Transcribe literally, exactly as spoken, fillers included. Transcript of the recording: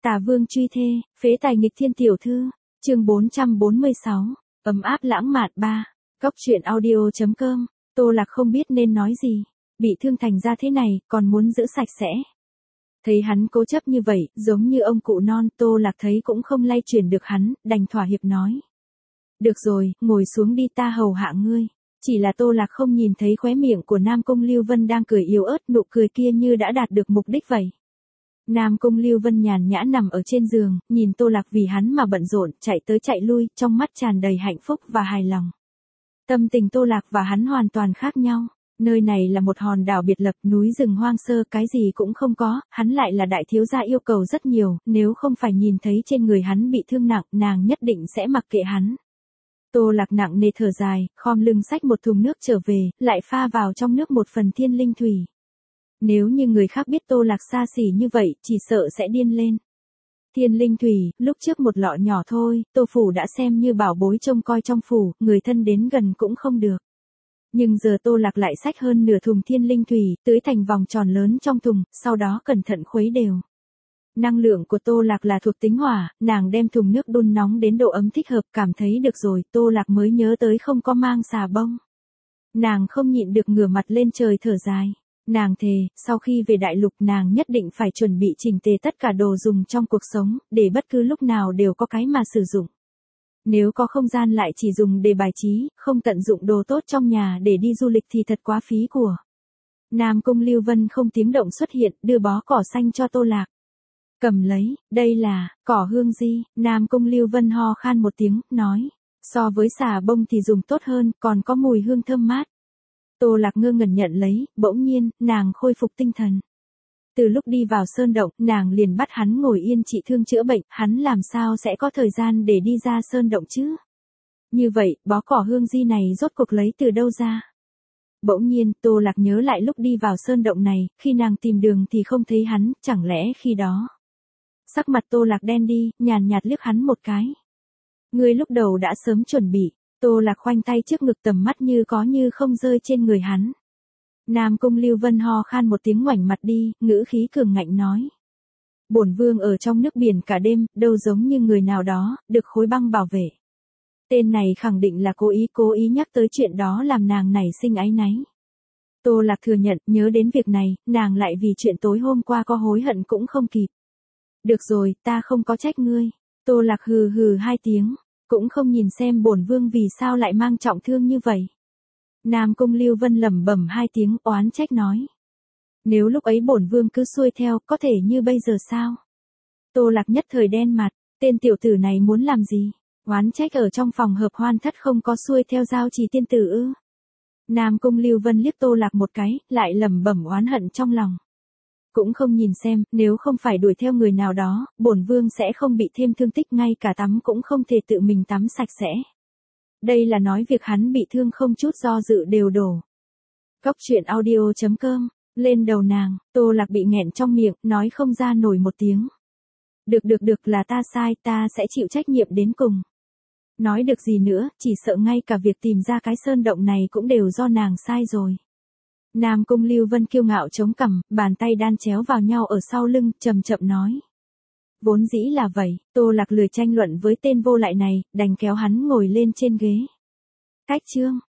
Tà vương truy thê, phế tài nghịch thiên tiểu thư, chương bốn trăm bốn mươi sáu, ấm áp lãng mạn ba, Cóc truyện audio chấm com, Tô Lạc không biết nên nói gì, bị thương thành ra thế này, còn muốn giữ sạch sẽ. Thấy hắn cố chấp như vậy, giống như ông cụ non, Tô Lạc thấy cũng không lay chuyển được hắn, đành thỏa hiệp nói. Được rồi, ngồi xuống đi ta hầu hạ ngươi. Chỉ là Tô Lạc không nhìn thấy khóe miệng của Nam Cung Lưu Vân đang cười yếu ớt, nụ cười kia như đã đạt được mục đích vậy. Nam Cung Lưu Vân nhàn nhã nằm ở trên giường, nhìn Tô Lạc vì hắn mà bận rộn, chạy tới chạy lui, trong mắt tràn đầy hạnh phúc và hài lòng. Tâm tình Tô Lạc và hắn hoàn toàn khác nhau. Nơi này là một hòn đảo biệt lập, núi rừng hoang sơ, cái gì cũng không có, hắn lại là đại thiếu gia yêu cầu rất nhiều, nếu không phải nhìn thấy trên người hắn bị thương nặng, nàng nhất định sẽ mặc kệ hắn. Tô Lạc nặng nề thở dài, khom lưng xách một thùng nước trở về, lại pha vào trong nước một phần thiên linh thủy. Nếu như người khác biết Tô Lạc xa xỉ như vậy, chỉ sợ sẽ điên lên. Thiên linh thủy, lúc trước một lọ nhỏ thôi, Tô phủ đã xem như bảo bối trông coi trong phủ, người thân đến gần cũng không được. Nhưng giờ Tô Lạc lại xách hơn nửa thùng thiên linh thủy, tưới thành vòng tròn lớn trong thùng, sau đó cẩn thận khuấy đều. Năng lượng của Tô Lạc là thuộc tính hỏa, nàng đem thùng nước đun nóng đến độ ấm thích hợp, cảm thấy được rồi, Tô Lạc mới nhớ tới không có mang xà bông. Nàng không nhịn được ngửa mặt lên trời thở dài. Nàng thề, sau khi về đại lục nàng nhất định phải chuẩn bị chỉnh tề tất cả đồ dùng trong cuộc sống, để bất cứ lúc nào đều có cái mà sử dụng. Nếu có không gian lại chỉ dùng để bài trí, không tận dụng đồ tốt trong nhà để đi du lịch thì thật quá phí của. Nam Cung Lưu Vân không tiếng động xuất hiện, đưa bó cỏ xanh cho Tô Lạc. Cầm lấy, đây là, cỏ hương di, Nam Cung Lưu Vân ho khan một tiếng, nói. So với xà bông thì dùng tốt hơn, còn có mùi hương thơm mát. Tô Lạc ngơ ngẩn nhận lấy, bỗng nhiên, nàng khôi phục tinh thần. Từ lúc đi vào sơn động, nàng liền bắt hắn ngồi yên trị thương chữa bệnh, hắn làm sao sẽ có thời gian để đi ra sơn động chứ? Như vậy, bó cỏ hương di này rốt cuộc lấy từ đâu ra? Bỗng nhiên, Tô Lạc nhớ lại lúc đi vào sơn động này, khi nàng tìm đường thì không thấy hắn, chẳng lẽ khi đó. Sắc mặt Tô Lạc đen đi, nhàn nhạt liếc hắn một cái. Ngươi lúc đầu đã sớm chuẩn bị. Tô Lạc khoanh tay trước ngực, tầm mắt như có như không rơi trên người hắn. Nam Cung Lưu Vân ho khan một tiếng ngoảnh mặt đi, ngữ khí cường ngạnh nói. Bổn vương ở trong nước biển cả đêm, đâu giống như người nào đó, được khối băng bảo vệ. Tên này khẳng định là cố ý cố ý nhắc tới chuyện đó làm nàng nảy sinh áy náy. Tô Lạc thừa nhận, nhớ đến việc này, nàng lại vì chuyện tối hôm qua có hối hận cũng không kịp. Được rồi, ta không có trách ngươi. Tô Lạc hừ hừ hai tiếng. Cũng không nhìn xem bổn vương vì sao lại mang trọng thương như vậy. Nam Cung Lưu Vân lẩm bẩm hai tiếng, oán trách nói. Nếu lúc ấy bổn vương cứ xuôi theo, có thể như bây giờ sao? Tô Lạc nhất thời đen mặt, tên tiểu tử này muốn làm gì? Oán trách ở trong phòng hợp hoan thất không có xuôi theo giao trì tiên tử ư? Nam Cung Lưu Vân liếc Tô Lạc một cái, lại lẩm bẩm oán hận trong lòng. Cũng không nhìn xem, nếu không phải đuổi theo người nào đó, bổn vương sẽ không bị thêm thương tích, ngay cả tắm cũng không thể tự mình tắm sạch sẽ. Đây là nói việc hắn bị thương không chút do dự đều đổ. Cóc truyện audio chấm com, lên đầu nàng, Tô Lạc bị nghẹn trong miệng, nói không ra nổi một tiếng. Được được được, là ta sai, ta sẽ chịu trách nhiệm đến cùng. Nói được gì nữa, chỉ sợ ngay cả việc tìm ra cái sơn động này cũng đều do nàng sai rồi. Nam Cung Lưu Vân kiêu ngạo chống cằm, bàn tay đan chéo vào nhau ở sau lưng, chậm chậm nói. Vốn dĩ là vậy, Tô Lạc lười tranh luận với tên vô lại này, đành kéo hắn ngồi lên trên ghế. Cách chương,